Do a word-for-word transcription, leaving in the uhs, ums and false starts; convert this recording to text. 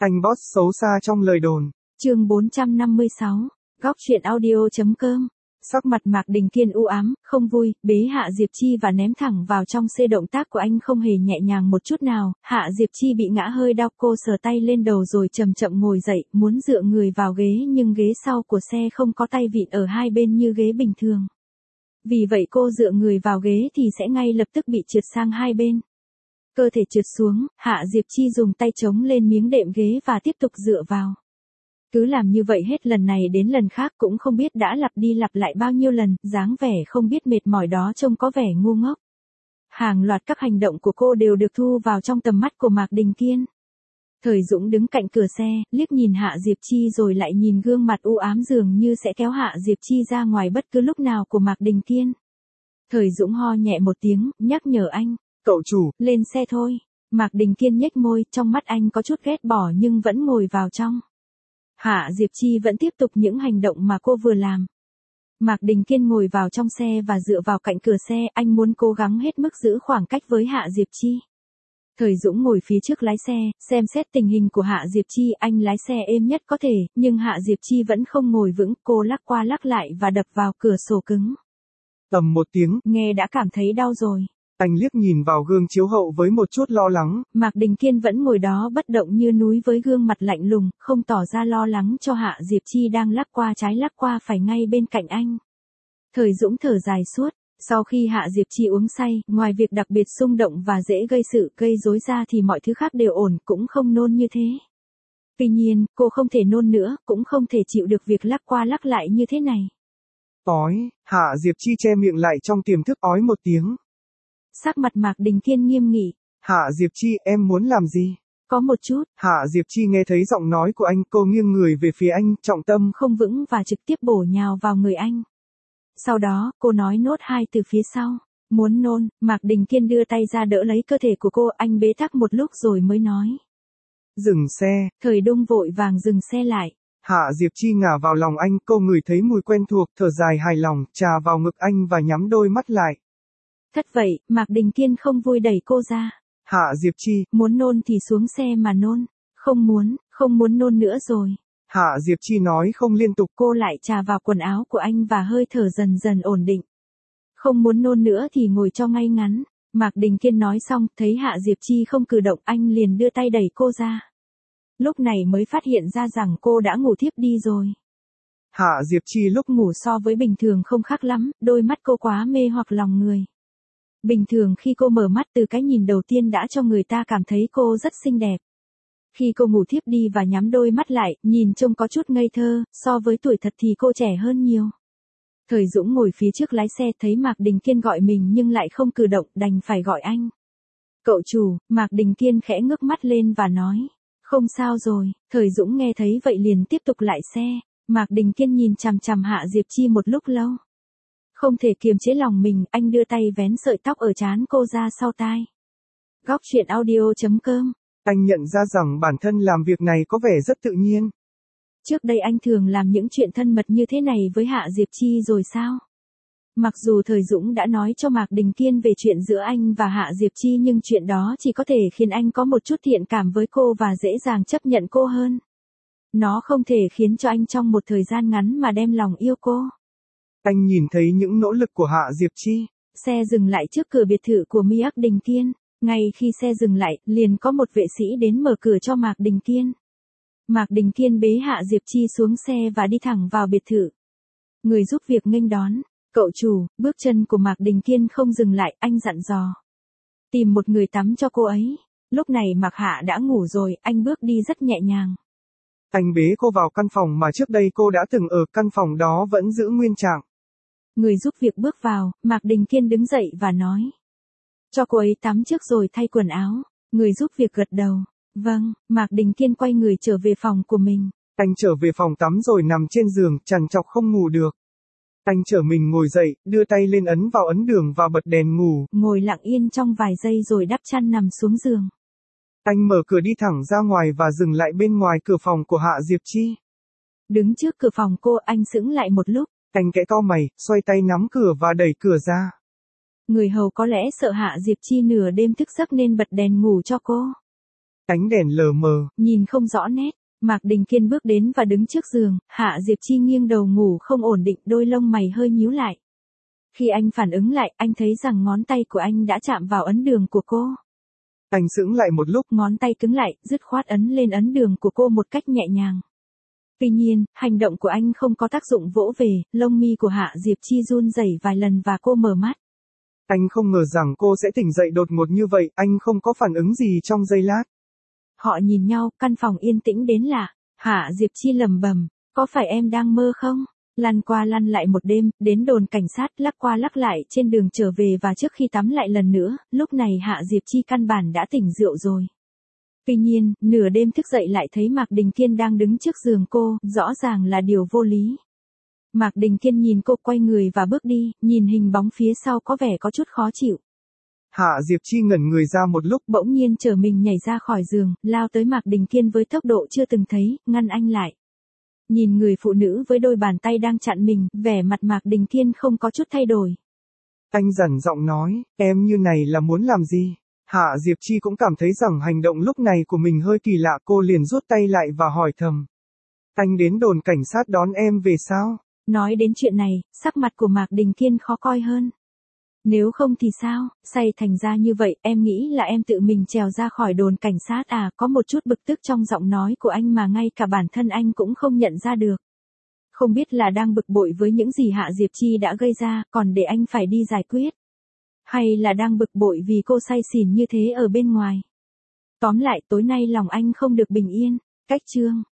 Anh boss xấu xa trong lời đồn. Chương bốn trăm năm mươi sáu, góc truyện audio.com. Sắc mặt Mạc Đình Kiên u ám, không vui, bế Hạ Diệp Chi và ném thẳng vào trong xe. Động tác của anh không hề nhẹ nhàng một chút nào. Hạ Diệp Chi bị ngã hơi đau, cô sờ tay lên đầu rồi chậm chậm ngồi dậy, muốn dựa người vào ghế nhưng ghế sau của xe không có tay vịn ở hai bên như ghế bình thường. Vì vậy cô dựa người vào ghế thì sẽ ngay lập tức bị trượt sang hai bên. Cơ thể trượt xuống, Hạ Diệp Chi dùng tay chống lên miếng đệm ghế và tiếp tục dựa vào. Cứ làm như vậy hết lần này đến lần khác, cũng không biết đã lặp đi lặp lại bao nhiêu lần, dáng vẻ không biết mệt mỏi đó trông có vẻ ngu ngốc. Hàng loạt các hành động của cô đều được thu vào trong tầm mắt của Mạc Đình Kiên. Thời Dũng đứng cạnh cửa xe, liếc nhìn Hạ Diệp Chi rồi lại nhìn gương mặt u ám dường như sẽ kéo Hạ Diệp Chi ra ngoài bất cứ lúc nào của Mạc Đình Kiên. Thời Dũng ho nhẹ một tiếng, nhắc nhở anh. Cậu chủ, lên xe thôi. Mạc Đình Kiên nhếch môi, trong mắt anh có chút ghét bỏ nhưng vẫn ngồi vào trong. Hạ Diệp Chi vẫn tiếp tục những hành động mà cô vừa làm. Mạc Đình Kiên ngồi vào trong xe và dựa vào cạnh cửa xe, anh muốn cố gắng hết mức giữ khoảng cách với Hạ Diệp Chi. Thời Dũng ngồi phía trước lái xe, xem xét tình hình của Hạ Diệp Chi, anh lái xe êm nhất có thể, nhưng Hạ Diệp Chi vẫn không ngồi vững, cô lắc qua lắc lại và đập vào cửa sổ cứng. Tầm một tiếng, nghe đã cảm thấy đau rồi. Anh liếc nhìn vào gương chiếu hậu với một chút lo lắng. Mạc Đình Kiên vẫn ngồi đó bất động như núi với gương mặt lạnh lùng, không tỏ ra lo lắng cho Hạ Diệp Chi đang lắc qua trái lắc qua phải ngay bên cạnh anh. Thời Dũng thở dài suốt, sau khi Hạ Diệp Chi uống say, ngoài việc đặc biệt xung động và dễ gây sự gây rối ra thì mọi thứ khác đều ổn, cũng không nôn như thế. Tuy nhiên, cô không thể nôn nữa, cũng không thể chịu được việc lắc qua lắc lại như thế này. Ói, Hạ Diệp Chi che miệng lại trong tiềm thức ói một tiếng. Sắc mặt Mạc Đình Kiên nghiêm nghị. Hạ Diệp Chi, em muốn làm gì? Có một chút. Hạ Diệp Chi nghe thấy giọng nói của anh, cô nghiêng người về phía anh, trọng tâm không vững và trực tiếp bổ nhào vào người anh. Sau đó, cô nói nốt hai từ phía sau. Muốn nôn. Mạc Đình Kiên đưa tay ra đỡ lấy cơ thể của cô, anh bế tắc một lúc rồi mới nói. Dừng xe. Thời Đông vội vàng dừng xe lại. Hạ Diệp Chi ngả vào lòng anh, cô ngửi thấy mùi quen thuộc, thở dài hài lòng, trà vào ngực anh và nhắm đôi mắt lại. Thất vậy, Mạc Đình Kiên không vui đẩy cô ra. Hạ Diệp Chi, muốn nôn thì xuống xe mà nôn. Không muốn, không muốn nôn nữa rồi. Hạ Diệp Chi nói không liên tục. Cô lại chà vào quần áo của anh và hơi thở dần dần ổn định. Không muốn nôn nữa thì ngồi cho ngay ngắn. Mạc Đình Kiên nói xong, thấy Hạ Diệp Chi không cử động, anh liền đưa tay đẩy cô ra. Lúc này mới phát hiện ra rằng cô đã ngủ thiếp đi rồi. Hạ Diệp Chi lúc ngủ so với bình thường không khác lắm, đôi mắt cô quá mê hoặc lòng người. Bình thường khi cô mở mắt từ cái nhìn đầu tiên đã cho người ta cảm thấy cô rất xinh đẹp. Khi cô ngủ thiếp đi và nhắm đôi mắt lại, nhìn trông có chút ngây thơ, so với tuổi thật thì cô trẻ hơn nhiều. Thời Dũng ngồi phía trước lái xe thấy Mạc Đình Kiên gọi mình nhưng lại không cử động, đành phải gọi anh. Cậu chủ. Mạc Đình Kiên khẽ ngước mắt lên và nói. Không sao rồi. Thời Dũng nghe thấy vậy liền tiếp tục lại xe. Mạc Đình Kiên nhìn chằm chằm Hạ Diệp Chi một lúc lâu. Không thể kiềm chế lòng mình, anh đưa tay vén sợi tóc ở trán cô ra sau tai. Góc truyện audio.com. Anh nhận ra rằng bản thân làm việc này có vẻ rất tự nhiên. Trước đây anh thường làm những chuyện thân mật như thế này với Hạ Diệp Chi rồi sao? Mặc dù Thời Dũng đã nói cho Mạc Đình Kiên về chuyện giữa anh và Hạ Diệp Chi nhưng chuyện đó chỉ có thể khiến anh có một chút thiện cảm với cô và dễ dàng chấp nhận cô hơn. Nó không thể khiến cho anh trong một thời gian ngắn mà đem lòng yêu cô. Anh nhìn thấy những nỗ lực của Hạ Diệp Chi. Xe dừng lại trước cửa biệt thự của Mạc Đình Kiên. Ngay khi xe dừng lại, liền có một vệ sĩ đến mở cửa cho Mạc Đình Kiên. Mạc Đình Kiên bế Hạ Diệp Chi xuống xe và đi thẳng vào biệt thự. Người giúp việc nghênh đón. Cậu chủ. Bước chân của Mạc Đình Kiên không dừng lại, anh dặn dò. Tìm một người tắm cho cô ấy. Lúc này Mạc Hạ đã ngủ rồi, anh bước đi rất nhẹ nhàng. Anh bế cô vào căn phòng mà trước đây cô đã từng ở, căn phòng đó vẫn giữ nguyên trạng. Người giúp việc bước vào, Mạc Đình Kiên đứng dậy và nói. Cho cô ấy tắm trước rồi thay quần áo. Người giúp việc gật đầu. Vâng. Mạc Đình Kiên quay người trở về phòng của mình. Anh trở về phòng tắm rồi nằm trên giường, trằn trọc không ngủ được. Anh trở mình ngồi dậy, đưa tay lên ấn vào ấn đường và bật đèn ngủ. Ngồi lặng yên trong vài giây rồi đắp chăn nằm xuống giường. Anh mở cửa đi thẳng ra ngoài và dừng lại bên ngoài cửa phòng của Hạ Diệp Chi. Đứng trước cửa phòng cô, anh sững lại một lúc. Anh kẽ cau mày, xoay tay nắm cửa và đẩy cửa ra. Người hầu có lẽ sợ Hạ Diệp Chi nửa đêm thức giấc nên bật đèn ngủ cho cô. Ánh đèn lờ mờ, nhìn không rõ nét. Mạc Đình Kiên bước đến và đứng trước giường, Hạ Diệp Chi nghiêng đầu ngủ không ổn định, đôi lông mày hơi nhíu lại. Khi anh phản ứng lại, anh thấy rằng ngón tay của anh đã chạm vào ấn đường của cô. Anh sững lại một lúc, ngón tay cứng lại, dứt khoát ấn lên ấn đường của cô một cách nhẹ nhàng. Tuy nhiên, hành động của anh không có tác dụng vỗ về, lông mi của Hạ Diệp Chi run rẩy vài lần và cô mở mắt. Anh không ngờ rằng cô sẽ tỉnh dậy đột ngột như vậy, anh không có phản ứng gì trong giây lát. Họ nhìn nhau, căn phòng yên tĩnh đến lạ. Hạ Diệp Chi lẩm bẩm, có phải em đang mơ không? Lăn qua lăn lại một đêm, đến đồn cảnh sát, lắc qua lắc lại trên đường trở về và trước khi tắm lại lần nữa, lúc này Hạ Diệp Chi căn bản đã tỉnh rượu rồi. Tuy nhiên, nửa đêm thức dậy lại thấy Mạc Đình Kiên đang đứng trước giường cô, rõ ràng là điều vô lý. Mạc Đình Kiên nhìn cô quay người và bước đi, nhìn hình bóng phía sau có vẻ có chút khó chịu. Hạ Diệp Chi ngẩn người ra một lúc, bỗng nhiên trở mình nhảy ra khỏi giường, lao tới Mạc Đình Kiên với tốc độ chưa từng thấy, ngăn anh lại. Nhìn người phụ nữ với đôi bàn tay đang chặn mình, vẻ mặt Mạc Đình Kiên không có chút thay đổi. Anh dằn giọng nói, em như này là muốn làm gì? Hạ Diệp Chi cũng cảm thấy rằng hành động lúc này của mình hơi kỳ lạ, cô liền rút tay lại và hỏi thầm. Anh đến đồn cảnh sát đón em về sao? Nói đến chuyện này, sắc mặt của Mạc Đình Kiên khó coi hơn. Nếu không thì sao, say thành ra như vậy, em nghĩ là em tự mình trèo ra khỏi đồn cảnh sát à, có một chút bực tức trong giọng nói của anh mà ngay cả bản thân anh cũng không nhận ra được. Không biết là đang bực bội với những gì Hạ Diệp Chi đã gây ra, còn để anh phải đi giải quyết. Hay là đang bực bội vì cô say xỉn như thế ở bên ngoài. Tóm lại tối nay lòng anh không được bình yên. Cách chương